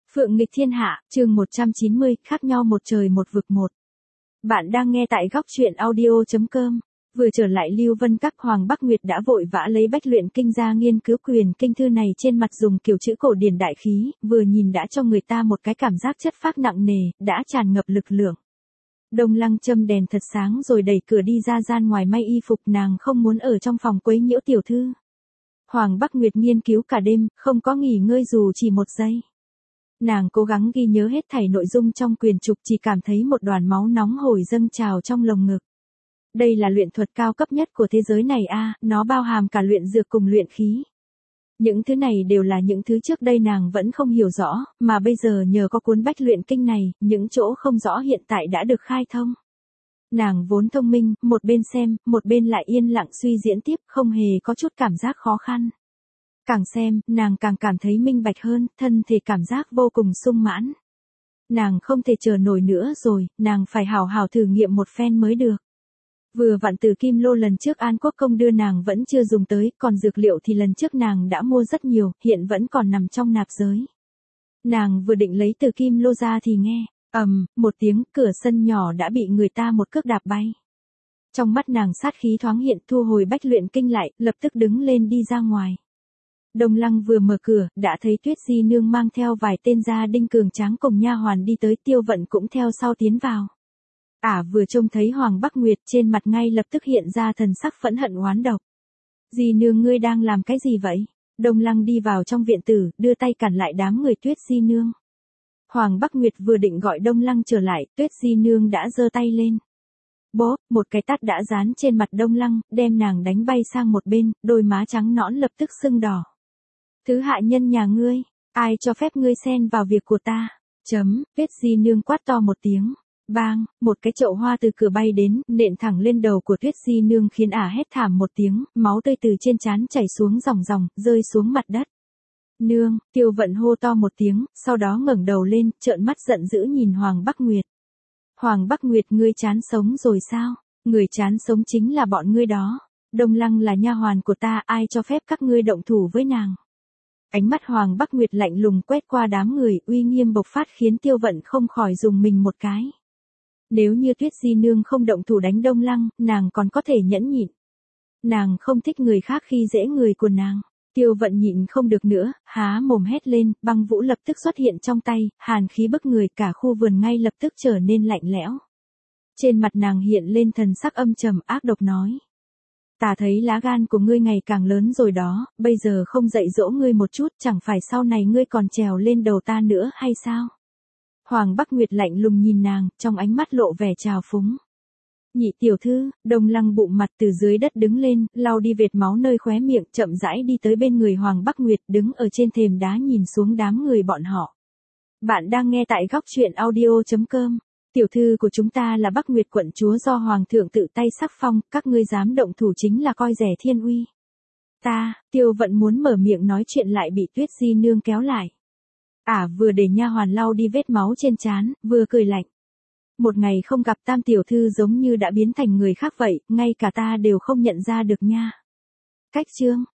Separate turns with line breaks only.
Phượng nghịch thiên hạ, chương 190, khác nhau một trời một vực một. Bạn đang nghe tại góc truyện audio.com. Vừa trở lại Lưu Vân Các, Hoàng Bắc Nguyệt đã vội vã lấy Bách Luyện Kinh ra nghiên cứu. Quyền kinh thư này trên mặt dùng kiểu chữ cổ điển đại khí, vừa nhìn đã cho người ta một cái cảm giác chất phác nặng nề, đã tràn ngập lực lượng. Đông Lăng châm đèn thật sáng rồi đẩy cửa đi ra gian ngoài may y phục, nàng không muốn ở trong phòng quấy nhiễu tiểu thư. Hoàng Bắc Nguyệt nghiên cứu cả đêm, không có nghỉ ngơi dù chỉ một giây. Nàng cố gắng ghi nhớ hết thảy nội dung trong quyền trục, chỉ cảm thấy một đoàn máu nóng hổi dâng trào trong lồng ngực. Đây là luyện thuật cao cấp nhất của thế giới này a, nó bao hàm cả luyện dược cùng luyện khí. Những thứ này đều là những thứ trước đây nàng vẫn không hiểu rõ, mà bây giờ nhờ có cuốn Bách Luyện Kinh này, những chỗ không rõ hiện tại đã được khai thông. Nàng vốn thông minh, một bên xem, một bên lại yên lặng suy diễn tiếp, không hề có chút cảm giác khó khăn. Càng xem, nàng càng cảm thấy minh bạch hơn, thân thể cảm giác vô cùng sung mãn. Nàng không thể chờ nổi nữa rồi, nàng phải hào hào thử nghiệm một phen mới được. Vừa vặn từ Kim Lô lần trước An Quốc Công đưa nàng vẫn chưa dùng tới, còn dược liệu thì lần trước nàng đã mua rất nhiều, hiện vẫn còn nằm trong nạp giới. Nàng vừa định lấy từ Kim Lô ra thì nghe, một tiếng, cửa sân nhỏ đã bị người ta một cước đạp bay. Trong mắt nàng sát khí thoáng hiện, thu hồi Bách Luyện Kinh lại, lập tức đứng lên đi ra ngoài. Đông Lăng vừa mở cửa, đã thấy Tuyết Di nương mang theo vài tên gia đinh cường tráng cùng nha hoàn đi tới, Tiêu Vận cũng theo sau tiến vào. Vừa trông thấy Hoàng Bắc Nguyệt, trên mặt ngay lập tức hiện ra thần sắc phẫn hận oán độc. Di nương, ngươi đang làm cái gì vậy? Đông Lăng đi vào trong viện tử, đưa tay cản lại đám người Tuyết Di nương. Hoàng Bắc Nguyệt vừa định gọi Đông Lăng trở lại, Tuyết Di nương đã giơ tay lên. Bố, một cái tát đã dán trên mặt Đông Lăng, đem nàng đánh bay sang một bên, đôi má trắng nõn lập tức sưng đỏ. Thứ hạ nhân nhà ngươi, ai cho phép ngươi xen vào việc của ta? Tuyết Di nương quát to một tiếng. Bang, một cái chậu hoa từ cửa bay đến, nện thẳng lên đầu của Tuyết Di nương khiến hét thảm một tiếng, máu tươi từ trên trán chảy xuống ròng ròng, rơi xuống mặt đất. Nương, Tiêu Vận hô to một tiếng, sau đó ngẩng đầu lên, trợn mắt giận dữ nhìn Hoàng Bắc Nguyệt. Hoàng Bắc Nguyệt, ngươi chán sống rồi sao? Người chán sống chính là bọn ngươi đó. Đông Lăng là nha hoàn của ta, ai cho phép các ngươi động thủ với nàng? Ánh mắt Hoàng Bắc Nguyệt lạnh lùng quét qua đám người, uy nghiêm bộc phát khiến Tiêu Vận không khỏi dùng mình một cái. Nếu như Tuyết Di nương không động thủ đánh Đông Lăng, nàng còn có thể nhẫn nhịn. Nàng không thích người khác khi dễ người của nàng. Tiêu Vận nhịn không được nữa, há mồm hét lên, băng vũ lập tức xuất hiện trong tay, hàn khí bức người, cả khu vườn ngay lập tức trở nên lạnh lẽo. Trên mặt nàng hiện lên thần sắc âm trầm ác độc nói. Ta thấy lá gan của ngươi ngày càng lớn rồi đó, bây giờ không dạy dỗ ngươi một chút, chẳng phải sau này ngươi còn trèo lên đầu ta nữa hay sao? Hoàng Bắc Nguyệt lạnh lùng nhìn nàng, trong ánh mắt lộ vẻ trào phúng. Nhị tiểu thư, Đông Lăng bụng mặt từ dưới đất đứng lên, lau đi vệt máu nơi khóe miệng, chậm rãi đi tới bên người Hoàng Bắc Nguyệt, đứng ở trên thềm đá nhìn xuống đám người bọn họ. Bạn đang nghe tại góc truyện audio.com. Tiểu thư của chúng ta là Bắc Nguyệt quận chúa do Hoàng thượng tự tay sắc phong, các ngươi dám động thủ chính là coi rẻ thiên uy. Tiêu Vận muốn mở miệng nói chuyện lại bị Tuyết Di nương kéo lại. Vừa để nha hoàn lau đi vết máu trên trán, vừa cười lạnh. Một ngày không gặp Tam tiểu thư giống như đã biến thành người khác vậy, ngay cả ta đều không nhận ra được nha. Cách chương,